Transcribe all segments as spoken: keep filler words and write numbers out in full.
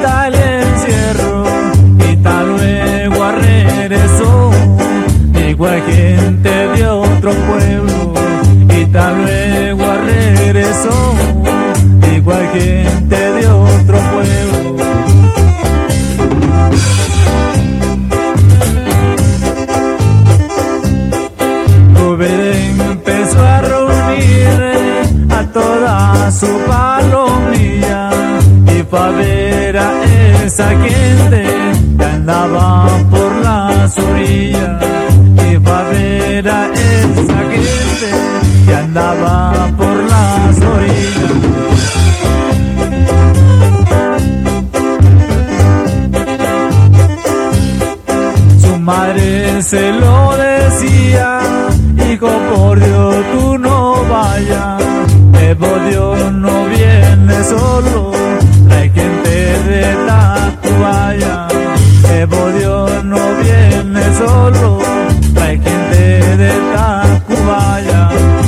hasta el encierro y tal luego regresó. Igual gente de otro pueblo y tal luego regresó. Igual gente de otro pueblo. Rubén empezó a reunir a toda su palomilla y fue a ver a esa gente que andaba por las orillas. Y fue a ver a esa gente que andaba por las orillas. Su madre se lo decía: hijo, por Dios, tú no vayas, que por Dios no viene solo, hay gente de Tacubaya, que por Dios no viene solo, hay gente de Tacubaya.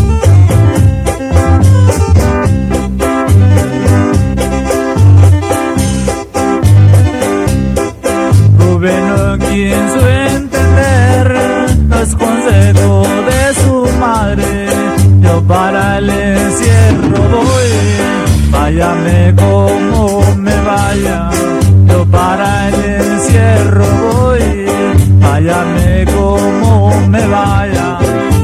Rubén no quiso entender los consejos de su madre. Yo para el encierro voy, váyame como me vaya. Yo para el encierro voy, váyame como me vaya.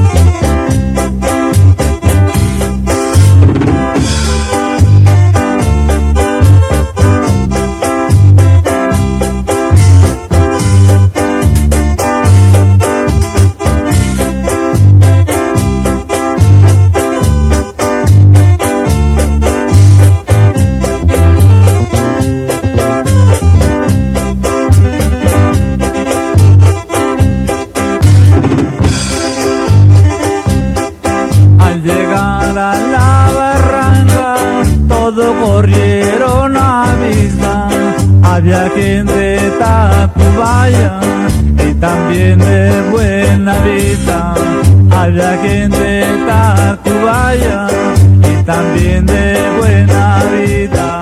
Llegar a la barranca, todos corrieron a vista. Había gente de Tacubaya y también de Buena Vista. Había gente de Tacubaya y también de Buena Vista.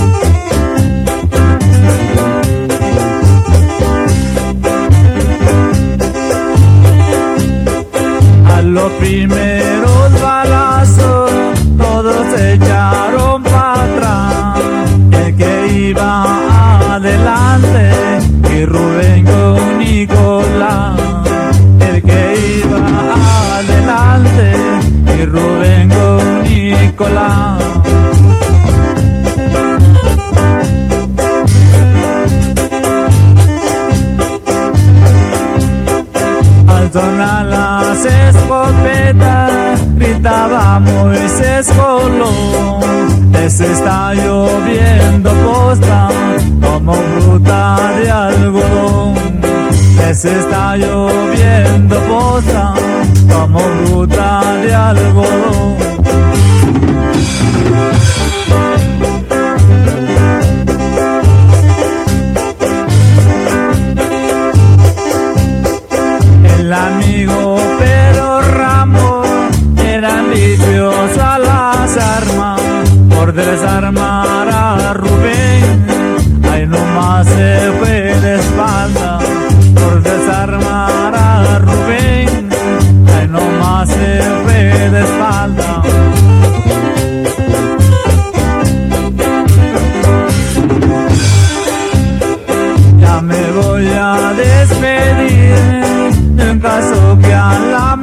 A los primeros balazos todos se echaron para atrás. El que iba adelante y Rubén con Nicolás. El que iba adelante y Rubén con Nicolás. Al sonar las escopetas gritaba Moisés Colón: les está lloviendo posta como fruta de algodón. Les está lloviendo posta como fruta de algodón. El amigo Pedro Ramos era ambicioso a las armas, por desarmar a Rubén, ahí nomás se fue de espalda. Por desarmar a Rubén, ahí nomás se fue de espalda. Ya me voy a despedir, en caso que a la